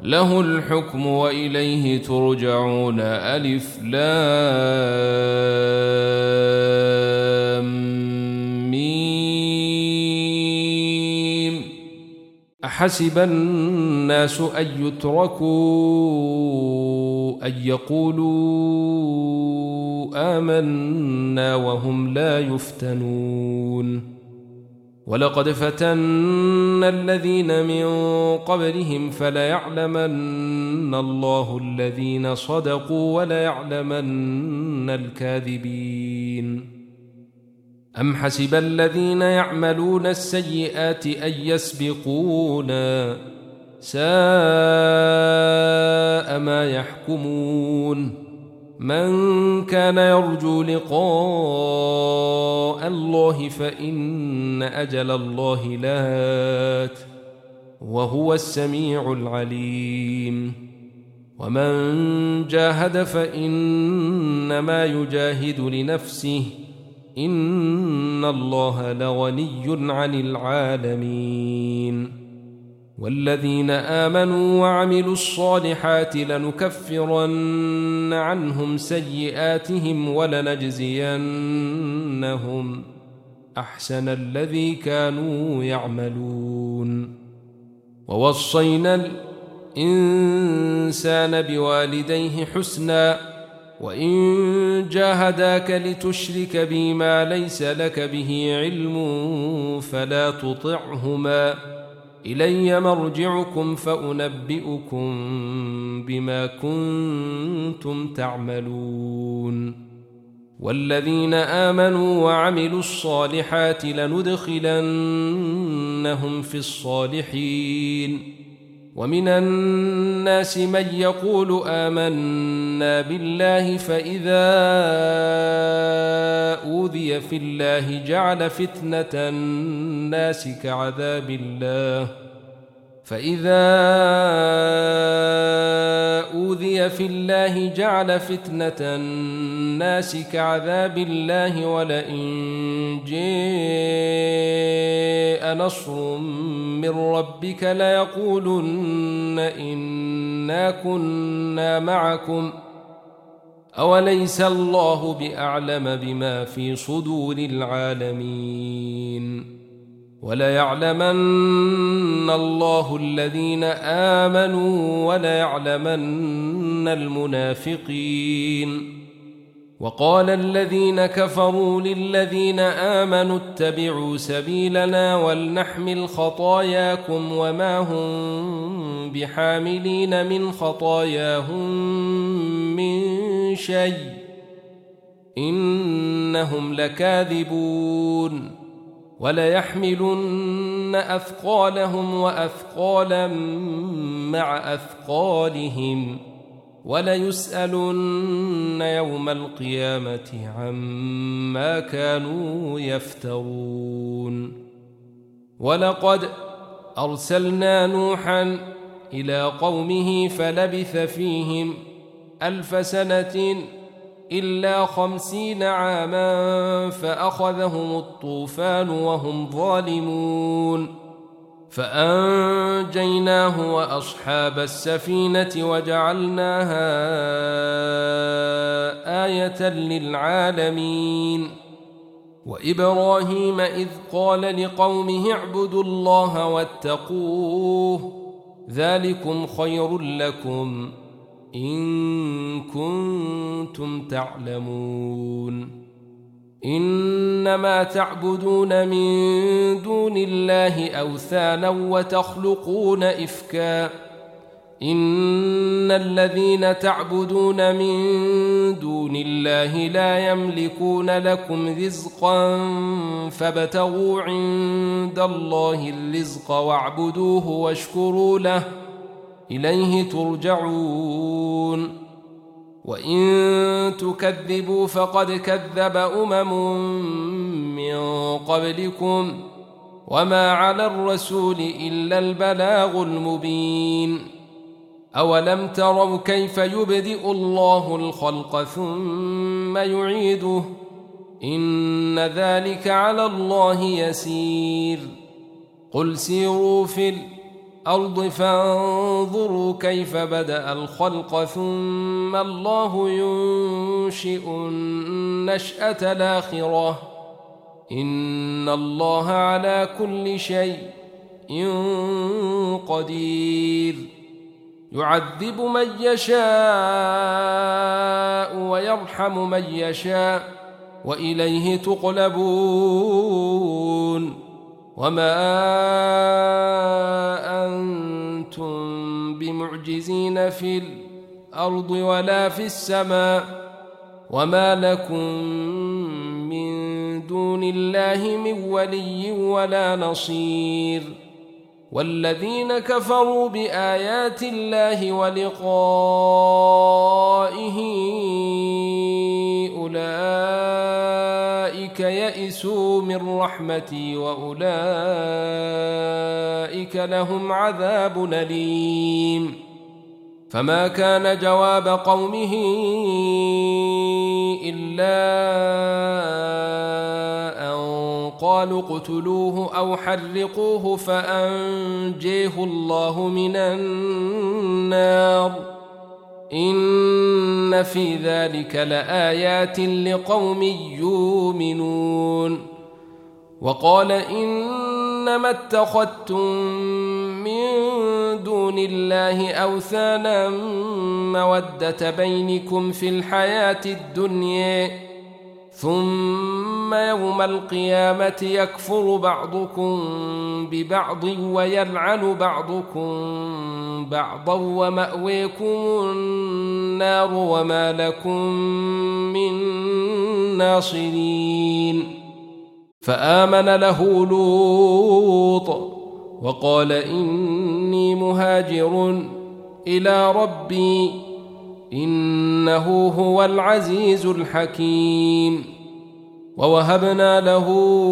له الحكم وإليه ترجعون. ألف لام ميم. أحسب الناس أن يتركوا أن يقولوا آمنا وهم لا يفتنون. ولقد فتنا الذين من قبلهم فليعلمن الله الذين صدقوا وليعلمن الكاذبين. أم حسب الذين يعملون السيئات أن يسبقونا ساء ما يحكمون. من كان يرجو لقاء الله فإن أجل الله لات وهو السميع العليم. ومن جاهد فإنما يجاهد لنفسه إن الله لغني عن العالمين. والذين آمنوا وعملوا الصالحات لنكفرن عنهم سيئاتهم ولنجزينهم أحسن الذي كانوا يعملون. ووصينا الإنسان بوالديه حسنا وإن جاهداك لتشرك بي ما ليس لك به علم فلا تطعهما إلي مرجعكم فأنبئكم بما كنتم تعملون. والذين آمنوا وعملوا الصالحات لندخلنهم في الصالحين. ومن الناس من يقول آمنا بالله فإذا أوذي في الله جعل فتنة الناس كعذاب الله ولئن جاء نصر من ربك ليقولن إنا كنا معكم أوليس الله بأعلم بما في صدور العالمين. وليعلمن الله الذين آمنوا وليعلمن المنافقين. وقال الذين كفروا للذين آمنوا اتبعوا سبيلنا ولنحمل خطاياكم وما هم بحاملين من خطاياهم من شيء إنهم لكاذبون. وليحملن أثقالهم وأثقالا مع أثقالهم وليسألن يوم القيامة عما كانوا يفترون. ولقد أرسلنا نوحا إلى قومه فلبث فيهم 1000 سنة إلا 50 عاما فأخذهم الطوفان وهم ظالمون فأنجيناه وأصحاب السفينة وجعلناها آية للعالمين. وإبراهيم إذ قال لقومه اعبدوا الله واتقوه ذلكم خير لكم إن كنتم تعلمون. إنما تعبدون من دون الله أوثانا وتخلقون إفكا إن الذين تعبدون من دون الله لا يملكون لكم رزقا فابتغوا عند الله الرزق واعبدوه واشكروا له إليه ترجعون. وإن تكذبوا فقد كذب من قبلكم وما على الرسول إلا البلاغ المبين. أولم تروا كيف يبدئ الله الخلق ثم يعيده إن ذلك على الله يسير. قل سيروا في الأرض فانظروا كيف بدأ الخلق ثم الله ينشئ النشأة الآخرة إن الله على كل شيء قدير يعذب من يشاء ويرحم من يشاء وإليه تقلبون وما أنتم بمعجزين في الأرض ولا في السماء وما لكم من دون الله من ولي ولا نصير والذين كفروا بآيات الله ولقائه أولئك يئسوا من رحمتي وأولئك لهم عذاب أليم فما كان جواب قومه إلا أن قالوا اقتلوه أو حرقوه فأنجيه الله من النار إن في ذلك لآيات لقوم يؤمنون وقال إنما اتخذتم من دون الله أوثانا مودة بينكم في الحياة الدنيا ثم يوم القيامة يكفر بعضكم ببعض ويلعن بعضكم بعضا ومأويكم النار وما لكم من ناصرين فآمن له لوط وقال إني مهاجر إلى ربي إنه هو العزيز الحكيم ووهبنا له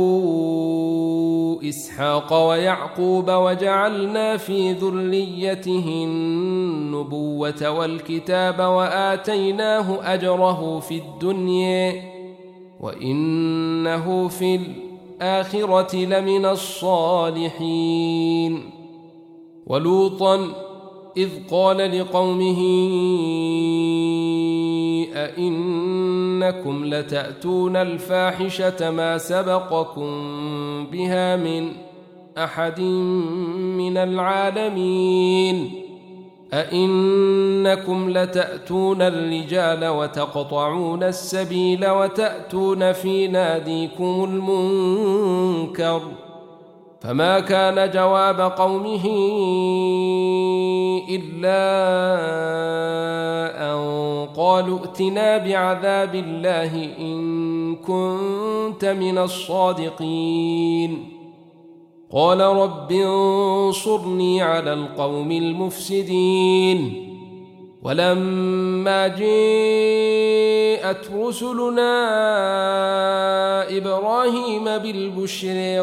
إسحاق ويعقوب وجعلنا في ذريته النبوة والكتاب وآتيناه أجره في الدنيا وإنه في الآخرة لمن الصالحين ولوطا إذ قال لقومه أئنكم لتأتون الفاحشة ما سبقكم بها من أحد من العالمين أئنكم لتأتون الرجال وتقطعون السبيل وتأتون في ناديكم المنكر فما كان جواب قومه إلا أن قالوا ائتنا بعذاب الله إن كنت من الصادقين قال رب انصرني على القوم المفسدين ولما جاءت رسلنا إبراهيم بالبشر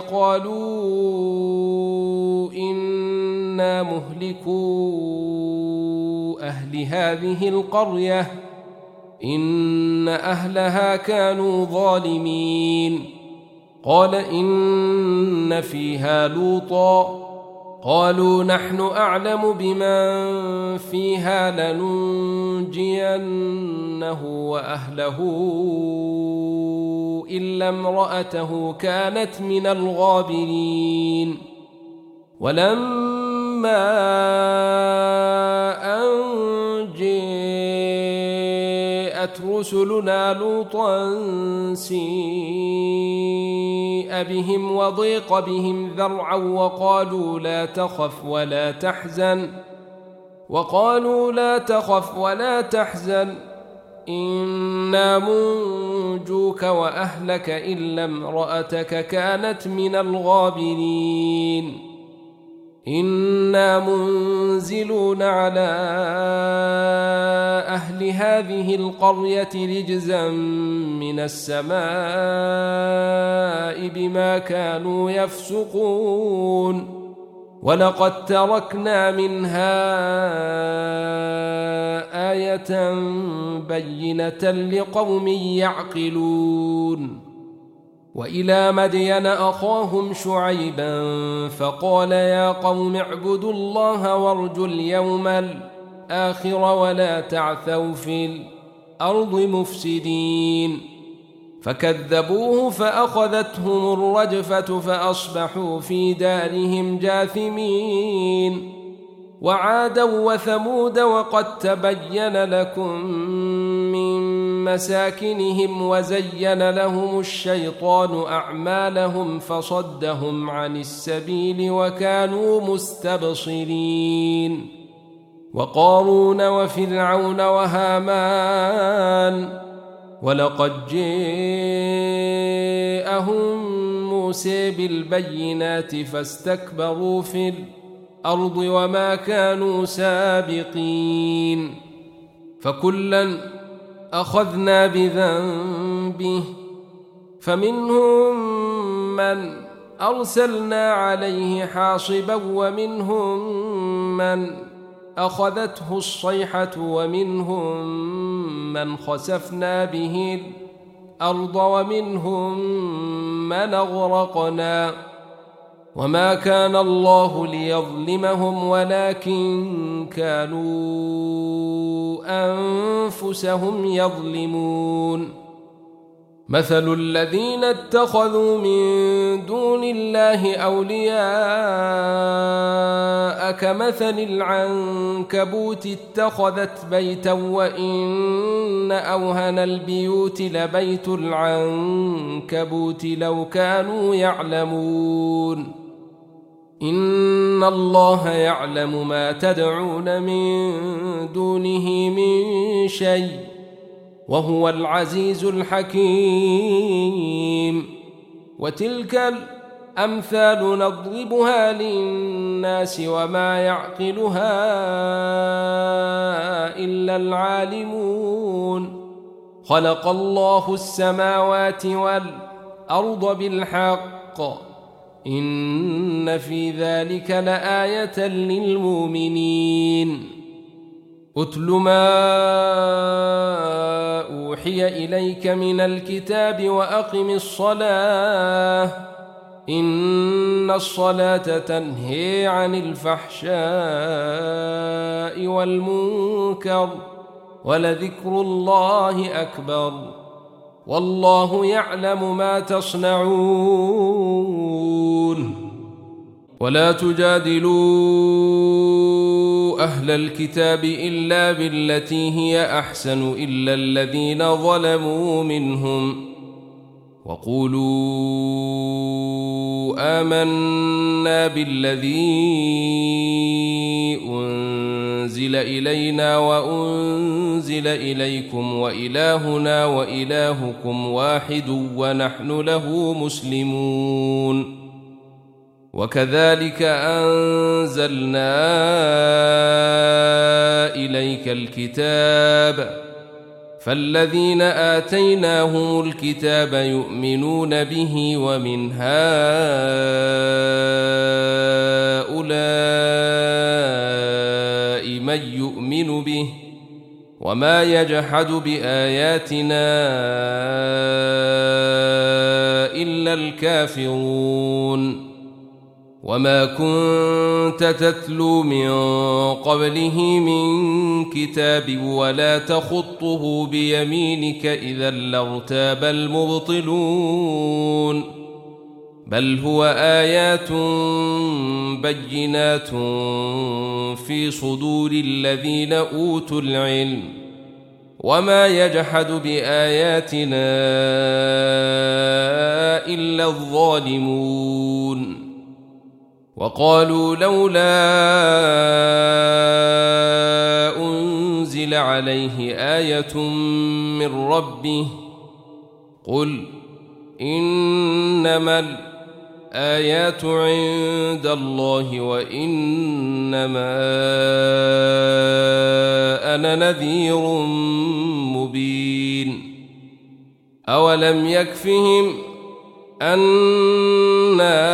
قالوا إنا مهلكو أهل هذه القرية إن أهلها كانوا ظالمين قال إن فيها لوطا قالوا نحن أعلم بمن فيها لننجينه وأهله إلا امرأته كانت من الغابرين ولما أن جاءت رسلنا لوطا سيء بهم وضيق بهم ذرعا وقالوا لا تخف ولا تحزن إنا منجوك وأهلك إلا امرأتك كانت من الغابرين إنا منزلون على أهل هذه القرية رجزا من السماء بما كانوا يفسقون ولقد تركنا منها آية بينة لقوم يعقلون وإلى مدين أخاهم شعيبا فقال يا قوم اعبدوا الله وارجوا اليوم الآخر ولا تعثوا في الأرض مفسدين فكذبوه فأخذتهم الرجفة فأصبحوا في دارهم جاثمين وعادا وثمود وقد تبين لكم من مساكنهم وزين لهم الشيطان أعمالهم فصدهم عن السبيل وكانوا مستبصرين وقارون وفرعون وهامان ولقد جاءهم موسى بالبينات فاستكبروا في الأرض وما كانوا سابقين فكلا أخذنا بذنبه فمنهم من أرسلنا عليه حاصبا ومنهم من أخذته الصيحة ومنهم من خسفنا به الأرض ومنهم من أغرقنا وما كان الله ليظلمهم ولكن كانوا أنفسهم يظلمون مثل الذين اتخذوا من دون الله أولياء كمثل العنكبوت اتخذت بيتا وإن أوهن البيوت لبيت العنكبوت لو كانوا يعلمون إن الله يعلم ما تدعون من دونه من شيء وهو العزيز الحكيم وتلك الأمثال نضربها للناس وما يعقلها إلا العالمون خلق الله السماوات والأرض بالحق إن في ذلك لآية للمؤمنين أتل ما أوحي إليك من الكتاب وأقم الصلاة إن الصلاة تنهي عن الفحشاء والمنكر ولذكر الله أكبر والله يعلم ما تصنعون ولا تجادلوا أهل الكتاب إلا بالتي هي أحسن إلا الذين ظلموا منهم وقولوا آمنا بالذي أنزل إلينا وأنزل إليكم وإلهنا وإلهكم واحد ونحن له مسلمون وكذلك أنزلنا إليك الكتاب فالذين آتيناهم الكتاب يؤمنون به ومن هؤلاء من يؤمن به وما يجحد بآياتنا إلا الكافرون وما كنت تتلو من قبله من كتاب ولا تخطه بيمينك إذا لارتاب المبطلون بل هو آيات بينات في صدور الذين أوتوا العلم وما يجحد بآياتنا إلا الظالمون وقالوا لولا أنزل عليه آية من ربه قل إنما الآيات عند الله وإنما أنا نذير مبين أولم يكفهم أنا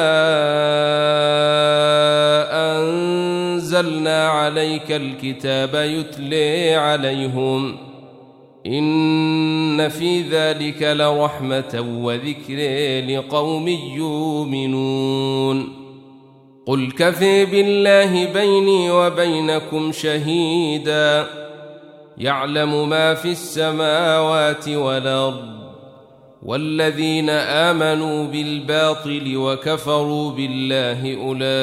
أنزلنا عليك الكتاب يتلي عليهم إن في ذلك لرحمة وذكر لقوم يؤمنون قل كفى بالله بيني وبينكم شهيدا يعلم ما في السماوات والأرض والذين آمنوا بالباطل وكفروا بالله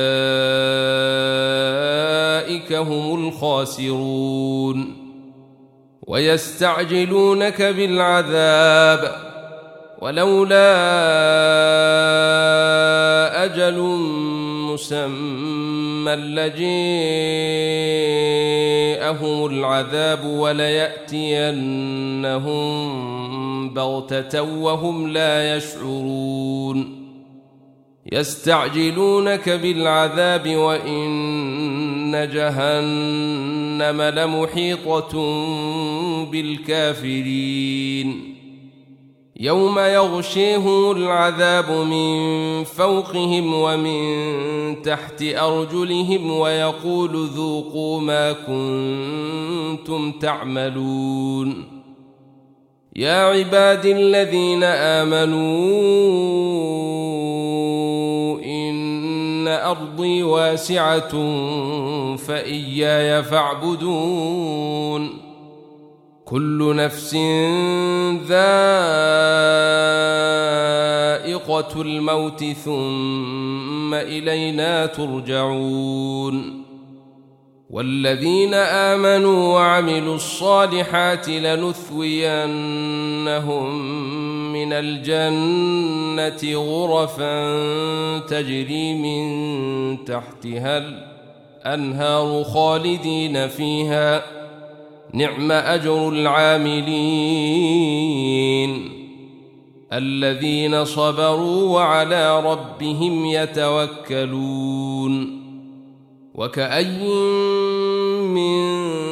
أولئك هم الخاسرون ويستعجلونك بالعذاب ولولا أجل مسمى لجاءهم العذاب وليأتينهم بغتة وهم لا يشعرون يستعجلونك بالعذاب وإن جهنم لمحيطة بالكافرين يوم يغشيهم العذاب من فوقهم ومن تحت أرجلهم ويقول ذوقوا ما كنتم تعملون يا عبادي الذين آمنوا إن أرضي واسعة فإياي فاعبدون كل نفس ذائقة الموت ثم إلينا ترجعون والذين آمنوا وعملوا الصالحات لنثوينهم من الجنة غرفا تجري من تحتها الأنهار خالدين فيها نعم أجر العاملين الذين صبروا وعلى ربهم يتوكلون وكأي من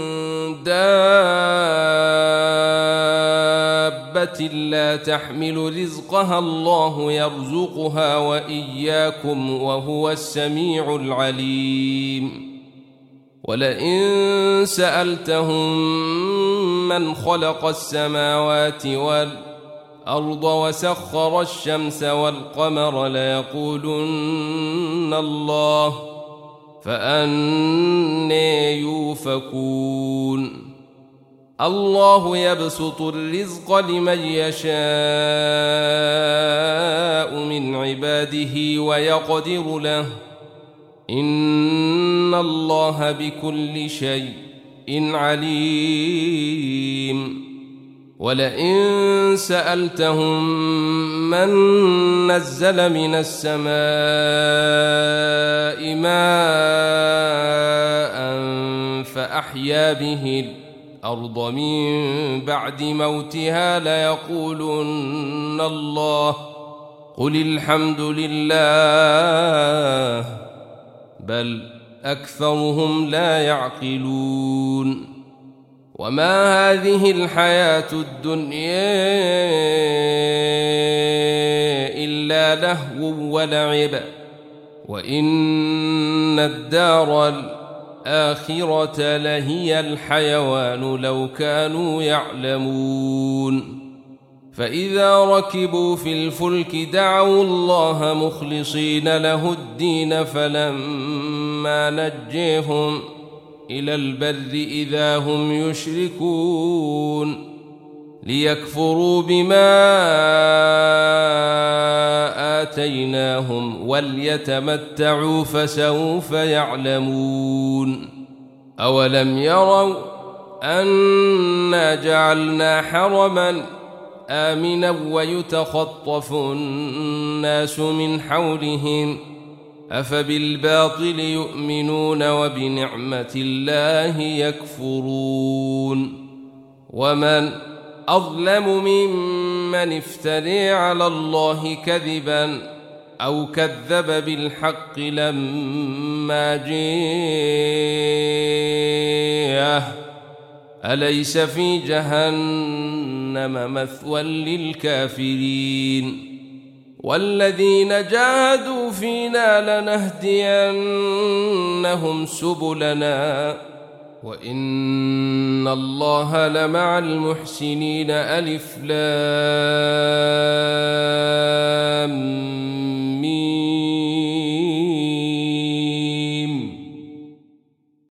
دابة لا تحمل رزقها الله يرزقها وإياكم وهو السميع العليم ولئن سألتهم من خلق السماوات والأرض وسخر الشمس والقمر ليقولن الله فأنى يؤفكون الله يبسط الرزق لمن يشاء من عباده ويقدر له إن الله بكل شيء عليم ولئن سألتهم من نزل من السماء ماء فأحيا به الأرض من بعد موتها ليقولن الله قل الحمد لله بل أكثرهم لا يعقلون وما هذه الحياة الدنيا إلا لهو ولعب وإن الدار الآخرة لهي الحيوان لو كانوا يعلمون فإذا ركبوا في الفلك دعوا الله مخلصين له الدين فلما نجيهم إلى البر إذا هم يشركون ليكفروا بما آتيناهم وليتمتعوا فسوف يعلمون أولم يروا أنا جعلنا حرما آمنا ويتخطف الناس من حولهم أفبالباطل يؤمنون وبنعمة الله يكفرون ومن أظلم ممن افترى على الله كذبا أو كذب بالحق لما جاءه أليس في جهنم مثوى للكافرين والذين جاهدوا فينا لنهدينهم سبلنا وإن الله لمع المحسنين. ألف لام ميم